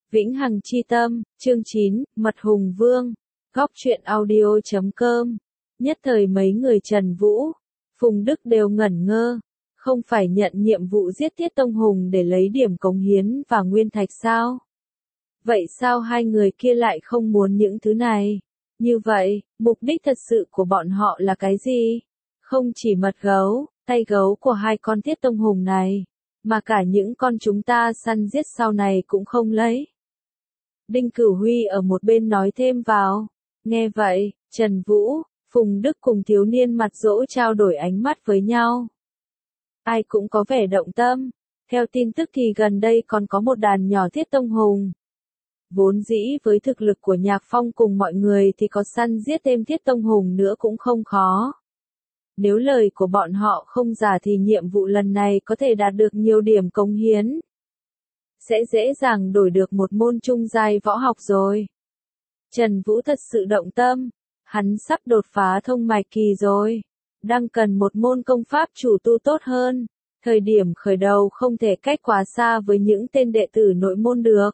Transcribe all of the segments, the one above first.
Vĩnh Hằng Chi Tâm, chương 9, Mật Hùng Vương, Góc truyện audio.com. Nhất thời mấy người Trần Vũ, Phùng Đức đều ngẩn ngơ, không phải nhận nhiệm vụ giết Thiết Tông Hùng để lấy điểm cống hiến và nguyên thạch sao? Vậy sao hai người kia lại không muốn những thứ này? Như vậy, mục đích thật sự của bọn họ là cái gì? Không chỉ mật gấu, tay gấu của hai con Thiết Tông Hùng này, mà cả những con chúng ta săn giết sau này cũng không lấy. Đinh Cửu Huy ở một bên nói thêm vào. Nghe vậy, Trần Vũ, Phùng Đức cùng thiếu niên mặt dỗ trao đổi ánh mắt với nhau. Ai cũng có vẻ động tâm. Theo tin tức thì gần đây còn có một đàn nhỏ Thiết Tông Hùng. Vốn dĩ với thực lực của Nhạc Phong cùng mọi người thì có săn giết thêm Thiết Tông Hùng nữa cũng không khó. Nếu lời của bọn họ không giả thì nhiệm vụ lần này có thể đạt được nhiều điểm cống hiến. Sẽ dễ dàng đổi được một môn trung giai võ học rồi. Trần Vũ thật sự động tâm. Hắn sắp đột phá thông mạch kỳ rồi. Đang cần một môn công pháp chủ tu tốt hơn. Thời điểm khởi đầu không thể cách quá xa với những tên đệ tử nội môn được.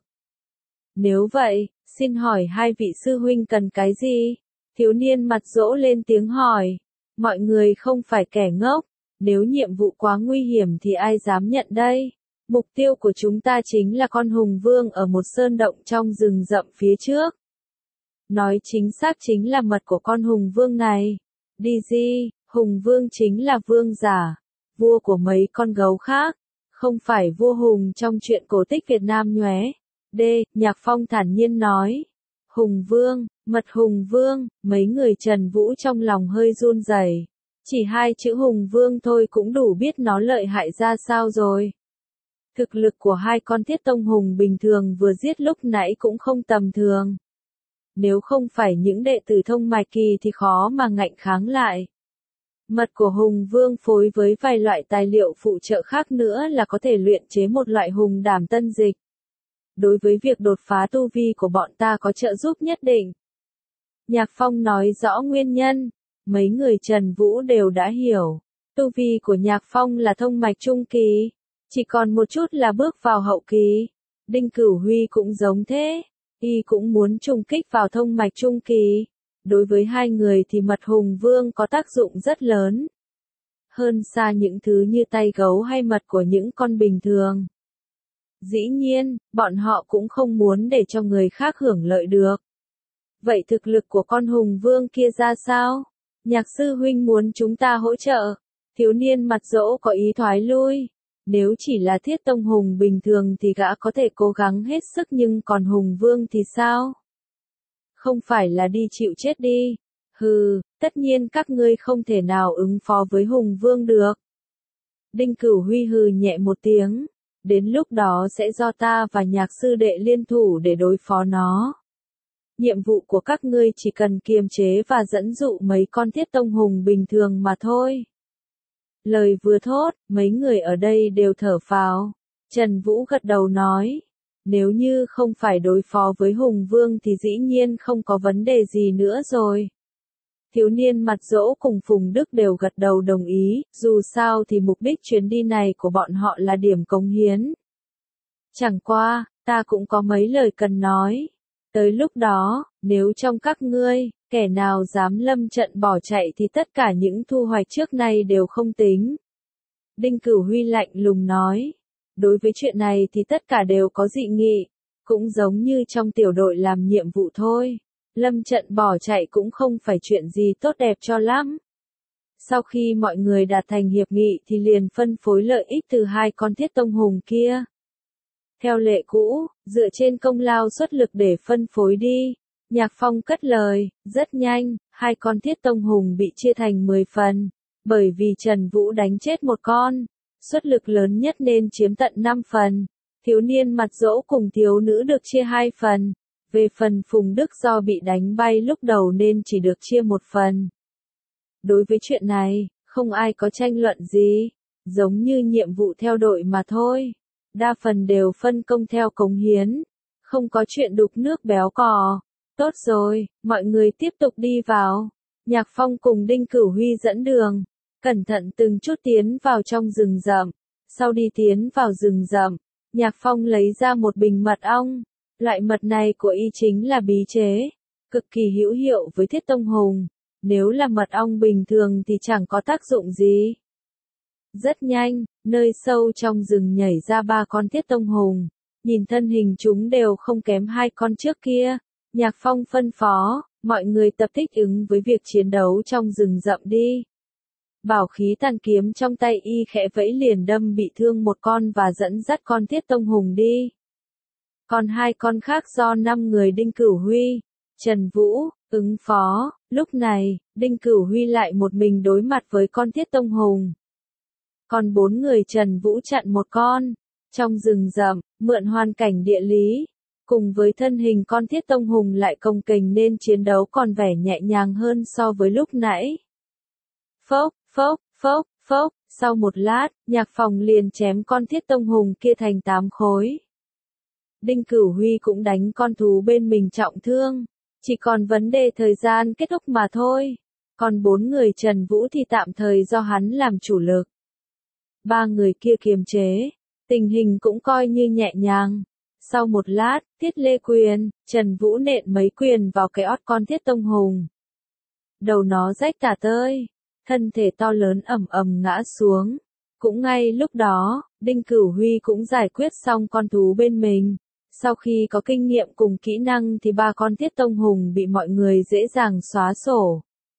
Nếu vậy, xin hỏi hai vị sư huynh cần cái gì? Thiếu niên mặt dỗ lên tiếng hỏi. Mọi người không phải kẻ ngốc. Nếu nhiệm vụ quá nguy hiểm thì ai dám nhận đây? Mục tiêu của chúng ta chính là con hùng vương ở một sơn động trong rừng rậm phía trước. Nói chính xác chính là mật của con hùng vương này. DG, hùng vương chính là vương giả, vua của mấy con gấu khác, không phải vua hùng trong truyện cổ tích Việt Nam nhóe. Nhạc Phong thản nhiên nói. Hùng vương, mật hùng vương, mấy người Trần Vũ trong lòng hơi run rẩy. Chỉ hai chữ hùng vương thôi cũng đủ biết nó lợi hại ra sao rồi. Thực lực của hai con Thiết Tông Hùng bình thường vừa giết lúc nãy cũng không tầm thường. Nếu không phải những đệ tử thông mạch kỳ thì khó mà ngạnh kháng lại. Mật của hùng vương phối với vài loại tài liệu phụ trợ khác nữa là có thể luyện chế một loại hùng đảm tân dịch. Đối với việc đột phá tu vi của bọn ta có trợ giúp nhất định. Nhạc Phong nói rõ nguyên nhân, mấy người Trần Vũ đều đã hiểu. Tu vi của Nhạc Phong là thông mạch trung kỳ, chỉ còn một chút là bước vào hậu kỳ. Đinh Cửu Huy cũng giống thế, y cũng muốn trùng kích vào thông mạch trung kỳ. Đối với hai người thì mật hùng vương có tác dụng rất lớn. Hơn xa những thứ như tay gấu hay mật của những con bình thường. Dĩ nhiên, bọn họ cũng không muốn để cho người khác hưởng lợi được. Vậy thực lực của con hùng vương kia ra sao? Nhạc sư huynh muốn chúng ta hỗ trợ. Thiếu niên mặt dỗ có ý thoái lui. Nếu chỉ là Thiết Tông Hùng bình thường thì gã có thể cố gắng hết sức, nhưng còn hùng vương thì sao? Không phải là đi chịu chết đi. Hừ, tất nhiên các ngươi không thể nào ứng phó với hùng vương được. Đinh Cửu Huy hừ nhẹ một tiếng. Đến lúc đó sẽ do ta và nhạc sư đệ liên thủ để đối phó nó. Nhiệm vụ của các ngươi chỉ cần kiềm chế và dẫn dụ mấy con Thiết Tông Hùng bình thường mà thôi. Lời vừa thốt, mấy người ở đây đều thở phào. Trần Vũ gật đầu nói. Nếu như không phải đối phó với hùng vương thì dĩ nhiên không có vấn đề gì nữa rồi. Thiếu niên mặt dỗ cùng Phùng Đức đều gật đầu đồng ý, dù sao thì mục đích chuyến đi này của bọn họ là điểm cống hiến. Chẳng qua, ta cũng có mấy lời cần nói. Tới lúc đó, nếu trong các ngươi, kẻ nào dám lâm trận bỏ chạy thì tất cả những thu hoạch trước nay đều không tính. Đinh Cửu Huy lạnh lùng nói. Đối với chuyện này thì tất cả đều có dị nghị, cũng giống như trong tiểu đội làm nhiệm vụ thôi. Lâm trận bỏ chạy cũng không phải chuyện gì tốt đẹp cho lắm. Sau khi mọi người đạt thành hiệp nghị thì liền phân phối lợi ích từ hai con Thiết Tông Hùng kia. Theo lệ cũ, dựa trên công lao xuất lực để phân phối đi. Nhạc Phong cất lời, rất nhanh, hai con Thiết Tông Hùng bị chia thành 10 phần. Bởi vì Trần Vũ đánh chết một con, xuất lực lớn nhất nên chiếm tận 5 phần. Thiếu niên mặt dỗ cùng thiếu nữ được chia 2 phần. Về phần Phùng Đức do bị đánh bay lúc đầu nên chỉ được chia 1 phần. Đối với chuyện này, không ai có tranh luận gì. Giống như nhiệm vụ theo đội mà thôi. Đa phần đều phân công theo cống hiến. Không có chuyện đục nước béo cò. Tốt rồi, mọi người tiếp tục đi vào. Nhạc Phong cùng Đinh Cửu Huy dẫn đường. Cẩn thận từng chút tiến vào trong rừng rậm. Sau đi tiến vào rừng rậm, Nhạc Phong lấy ra một bình mật ong. Loại mật này của y chính là bí chế, cực kỳ hữu hiệu với Thiết Tông Hùng. Nếu là mật ong bình thường thì chẳng có tác dụng gì. Rất nhanh, nơi sâu trong rừng nhảy ra 3 con Thiết Tông Hùng. Nhìn thân hình chúng đều không kém 2 con trước kia. Nhạc Phong phân phó, mọi người tập thích ứng với việc chiến đấu trong rừng rậm đi. Bảo khí tàn kiếm trong tay y khẽ vẫy liền đâm bị thương một con và dẫn dắt con Thiết Tông Hùng đi. Còn 2 con khác do 5 người Đinh Cửu Huy, Trần Vũ, ứng phó. Lúc này, Đinh Cửu Huy lại một mình đối mặt với con Thiết Tông Hùng. Còn 4 người Trần Vũ chặn một con. Trong rừng rậm, mượn hoàn cảnh địa lý, cùng với thân hình con Thiết Tông Hùng lại cồng kềnh nên chiến đấu còn vẻ nhẹ nhàng hơn so với lúc nãy. Phốc, phốc, phốc, phốc, sau một lát, Nhạc Phong liền chém con Thiết Tông Hùng kia thành 8 khối. Đinh Cửu Huy cũng đánh con thú bên mình trọng thương, chỉ còn vấn đề thời gian kết thúc mà thôi. Còn 4 người Trần Vũ thì tạm thời do hắn làm chủ lực. 3 người kia kiềm chế, tình hình cũng coi như nhẹ nhàng. Sau một lát, Thiết Lê quyền, Trần Vũ nện mấy quyền vào cái ót con Thiết Tông Hùng. Đầu nó rách tả tơi, thân thể to lớn ầm ầm ngã xuống. Cũng ngay lúc đó, Đinh Cửu Huy cũng giải quyết xong con thú bên mình. Sau khi có kinh nghiệm cùng kỹ năng thì 3 con Thiết Tông Hùng bị mọi người dễ dàng xóa sổ.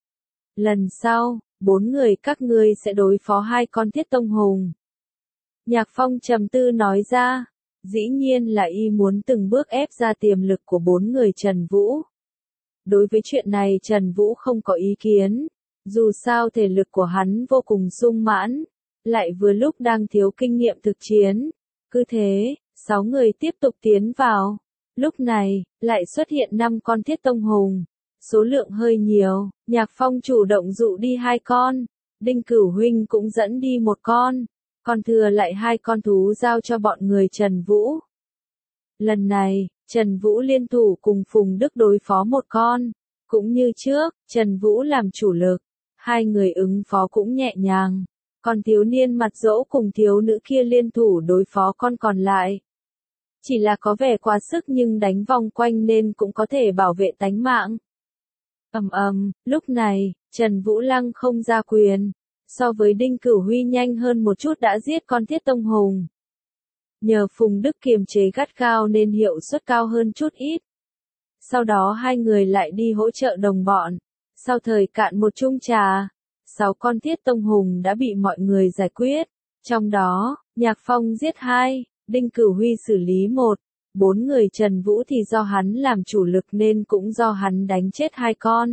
Lần sau, 4 người các ngươi sẽ đối phó 2 con Thiết Tông Hùng. Nhạc Phong trầm tư nói ra, dĩ nhiên là y muốn từng bước ép ra tiềm lực của 4 người Trần Vũ. Đối với chuyện này Trần Vũ không có ý kiến, dù sao thể lực của hắn vô cùng sung mãn, lại vừa lúc đang thiếu kinh nghiệm thực chiến. Cứ thế, 6 người tiếp tục tiến vào. Lúc này, lại xuất hiện 5 con Thiết Tông Hùng. Số lượng hơi nhiều, Nhạc Phong chủ động dụ đi 2 con. Đinh Cửu Huynh cũng dẫn đi 1 con. Còn thừa lại 2 con thú giao cho bọn người Trần Vũ. Lần này, Trần Vũ liên thủ cùng Phùng Đức đối phó 1 con. Cũng như trước, Trần Vũ làm chủ lực. 2 người ứng phó cũng nhẹ nhàng. Còn thiếu niên mặt dỗ cùng thiếu nữ kia liên thủ đối phó con còn lại. Chỉ là có vẻ quá sức nhưng đánh vòng quanh nên cũng có thể bảo vệ tánh mạng. Lúc này, Trần Vũ Lăng không ra quyền. So với Đinh Cửu Huy nhanh hơn một chút đã giết con Thiết Tông Hùng. Nhờ Phùng Đức kiềm chế gắt gao nên hiệu suất cao hơn chút ít. Sau đó 2 người lại đi hỗ trợ đồng bọn. Sau thời cạn một chung trà, 6 con Thiết Tông Hùng đã bị mọi người giải quyết. Trong đó, Nhạc Phong giết 2, Đinh Cửu Huy xử lý 1. 4 người Trần Vũ thì do hắn làm chủ lực nên cũng do hắn đánh chết 2 con.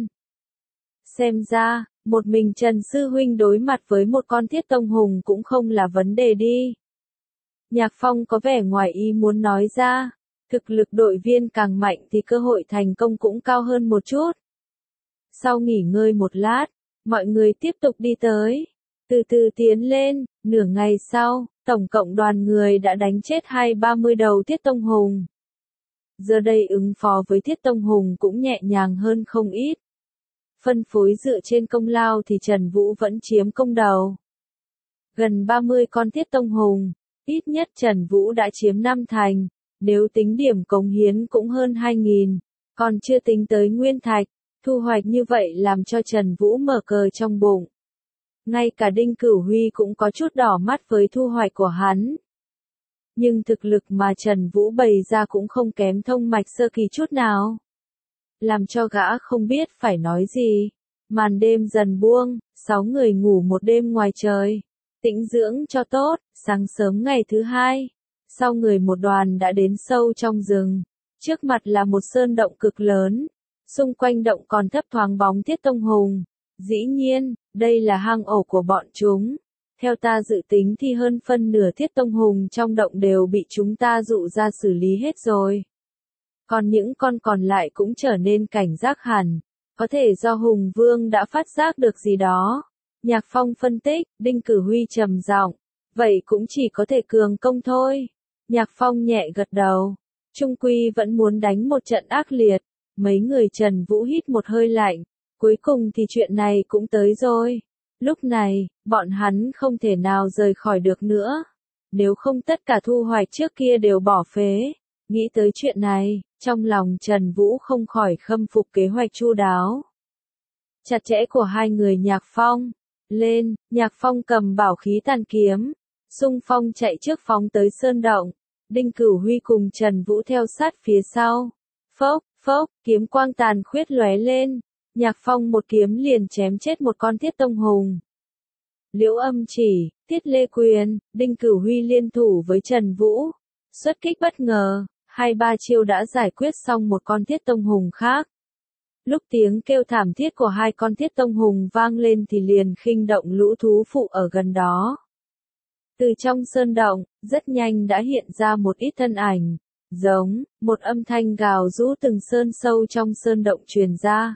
Xem ra, một mình Trần Sư Huynh đối mặt với một con Thiết Tông Hùng cũng không là vấn đề đi. Nhạc Phong có vẻ ngoài ý muốn nói ra, thực lực đội viên càng mạnh thì cơ hội thành công cũng cao hơn một chút. Sau nghỉ ngơi một lát, mọi người tiếp tục đi tới, từ từ tiến lên, nửa ngày sau, tổng cộng đoàn người đã đánh chết 20-30 đầu Thiết Tông Hùng. Giờ đây ứng phó với Thiết Tông Hùng cũng nhẹ nhàng hơn không ít. Phân phối dựa trên công lao thì Trần Vũ vẫn chiếm công đầu. Gần 30 con Thiết Tông Hùng, ít nhất Trần Vũ đã chiếm 5 thành, nếu tính điểm cống hiến cũng hơn 2.000, còn chưa tính tới nguyên thạch, thu hoạch như vậy làm cho Trần Vũ mở cờ trong bụng. Ngay cả Đinh Cửu Huy cũng có chút đỏ mắt với thu hoạch của hắn. Nhưng thực lực mà Trần Vũ bày ra cũng không kém thông mạch sơ kỳ chút nào. Làm cho gã không biết phải nói gì. Màn đêm dần buông, 6 người ngủ một đêm ngoài trời. Tĩnh dưỡng cho tốt, sáng sớm ngày thứ 2. Sau người một đoàn đã đến sâu trong rừng. Trước mặt là một sơn động cực lớn. Xung quanh động còn thấp thoáng bóng Thiết Tông Hùng. Dĩ nhiên, đây là hang ổ của bọn chúng. Theo ta dự tính thì hơn phân nửa Thiết Tông Hùng trong động đều bị chúng ta dụ ra xử lý hết rồi. Còn những con còn lại cũng trở nên cảnh giác hẳn. Có thể do Hùng Vương đã phát giác được gì đó. Nhạc Phong phân tích, Đinh Cửu Huy trầm giọng. Vậy cũng chỉ có thể cường công thôi. Nhạc Phong nhẹ gật đầu. Trung quy vẫn muốn đánh một trận ác liệt. Mấy người Trần Vũ hít một hơi lạnh. Cuối cùng thì chuyện này cũng tới rồi. Lúc này, bọn hắn không thể nào rời khỏi được nữa. Nếu không tất cả thu hoạch trước kia đều bỏ phế. Nghĩ tới chuyện này, trong lòng Trần Vũ không khỏi khâm phục kế hoạch chu đáo, chặt chẽ của hai người Nhạc Phong. Lên, Nhạc Phong cầm bảo khí tàn kiếm, xung phong chạy trước phóng tới sơn động. Đinh Cửu Huy cùng Trần Vũ theo sát phía sau. Phốc, phốc, kiếm quang tàn khuyết lóe lên. Nhạc Phong một kiếm liền chém chết một con Thiết Tông Hùng. Liễu Âm Chỉ, Tiết Lê Quyền, Đinh Cửu Huy liên thủ với Trần Vũ. Xuất kích bất ngờ, 2-3 chiêu đã giải quyết xong một con Thiết Tông Hùng khác. Lúc tiếng kêu thảm thiết của hai con Thiết Tông Hùng vang lên thì liền khinh động lũ thú phụ ở gần đó. Từ trong sơn động, rất nhanh đã hiện ra một ít thân ảnh, giống, một âm thanh gào rú từng sơn sâu trong sơn động truyền ra.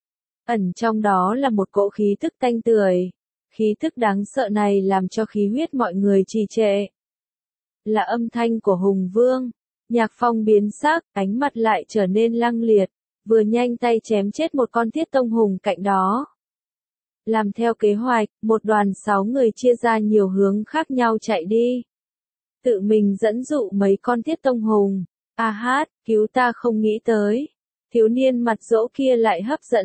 Ẩn trong đó là một cỗ khí tức tanh tưởi. Khí tức đáng sợ này làm cho khí huyết mọi người trì trệ. Là âm thanh của Hùng Vương. Nhạc Phong biến sắc, ánh mặt lại trở nên lăng liệt, vừa nhanh tay chém chết một con Thiết Tông Hùng cạnh đó. Làm theo kế hoạch, một đoàn 6 người chia ra nhiều hướng khác nhau chạy đi. Tự mình dẫn dụ mấy con Thiết Tông Hùng. A hát, cứu ta không nghĩ tới. Thiếu niên mặt dỗ kia lại hấp dẫn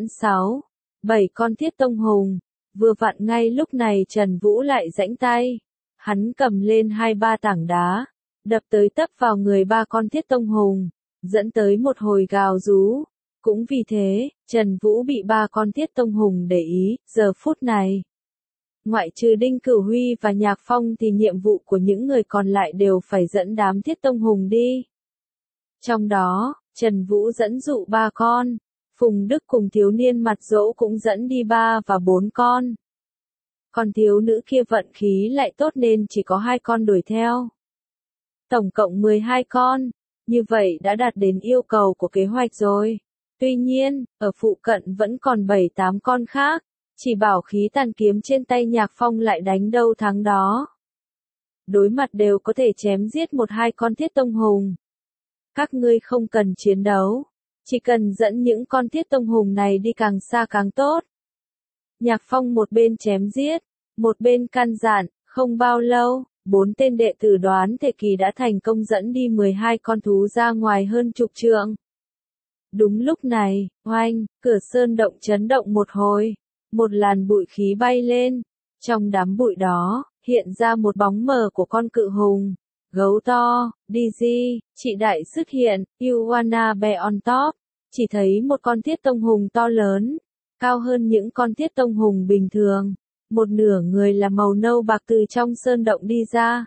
6-7 con Thiết Tông Hùng. Vừa vặn ngay lúc này Trần Vũ lại giãy tay. Hắn cầm lên 2-3 tảng đá, đập tới tấp vào người 3 con Thiết Tông Hùng, dẫn tới một hồi gào rú. Cũng vì thế, Trần Vũ bị 3 con Thiết Tông Hùng để ý, giờ phút này. Ngoại trừ Đinh Cửu Huy và Nhạc Phong thì nhiệm vụ của những người còn lại đều phải dẫn đám Thiết Tông Hùng đi. Trong đó, Trần Vũ dẫn dụ 3 con, Phùng Đức cùng thiếu niên mặt dỗ cũng dẫn đi 3 và 4 con. Còn thiếu nữ kia vận khí lại tốt nên chỉ có 2 con đuổi theo. Tổng cộng 12 con, như vậy đã đạt đến yêu cầu của kế hoạch rồi. Tuy nhiên, ở phụ cận vẫn còn 7-8 con khác, chỉ bảo khí tàn kiếm trên tay Nhạc Phong lại đánh đâu thắng đó. Đối mặt đều có thể chém giết 1-2 con Thiết Tông Hùng. Các ngươi không cần chiến đấu, chỉ cần dẫn những con Thiết Tông Hùng này đi càng xa càng tốt. Nhạc Phong một bên chém giết, một bên căn dặn, không bao lâu, 4 tên đệ tử Đoán Thể Kỳ đã thành công dẫn đi 12 con thú ra ngoài hơn chục trượng. Đúng lúc này, oanh, cửa sơn động chấn động một hồi, một làn bụi khí bay lên. Trong đám bụi đó, hiện ra một bóng mờ của con cự hùng. Gấu to, DZ, chị đại xuất hiện, you wanna be on top. Chỉ thấy một con Thiết Tông Hùng to lớn, cao hơn những con Thiết Tông Hùng bình thường. Một nửa người là màu nâu bạc từ trong sơn động đi ra.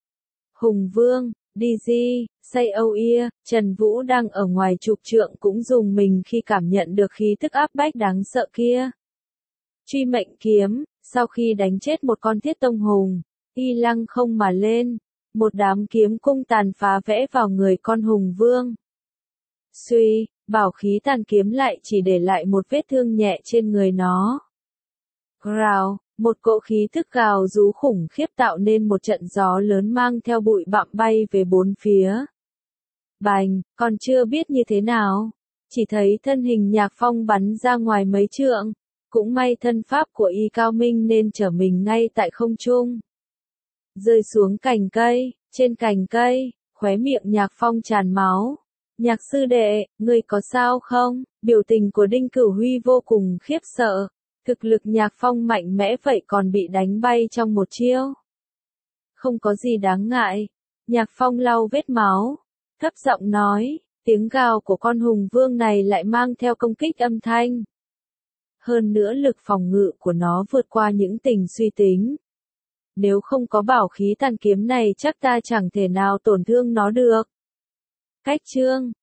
Hùng Vương, DZ, say oh yeah, Trần Vũ đang ở ngoài chục trượng cũng dùng mình khi cảm nhận được khí tức áp bách đáng sợ kia. Truy mệnh kiếm, sau khi đánh chết một con Thiết Tông Hùng, y lăng không mà lên, một đám kiếm cung tàn phá vẽ vào người con Hùng Vương. Suy, bảo khí tàn kiếm lại chỉ để lại một vết thương nhẹ trên người nó. Growl, một cỗ khí thức gào rú khủng khiếp tạo nên một trận gió lớn mang theo bụi bặm bay về bốn phía. Bành, còn chưa biết như thế nào, chỉ thấy thân hình Nhạc Phong bắn ra ngoài mấy trượng, cũng may thân pháp của y cao minh nên trở mình ngay tại không trung. Rơi xuống cành cây, trên cành cây, khóe miệng Nhạc Phong tràn máu. Nhạc sư đệ, ngươi có sao không? Biểu tình của Đinh Cửu Huy vô cùng khiếp sợ. Thực lực Nhạc Phong mạnh mẽ vậy còn bị đánh bay trong một chiêu. Không có gì đáng ngại. Nhạc Phong lau vết máu, thấp giọng nói, tiếng gào của con Hùng Vương này lại mang theo công kích âm thanh. Hơn nữa lực phòng ngự của nó vượt qua những tình suy tính. Nếu không có bảo khí tàn kiếm này chắc ta chẳng thể nào tổn thương nó được. Cách chương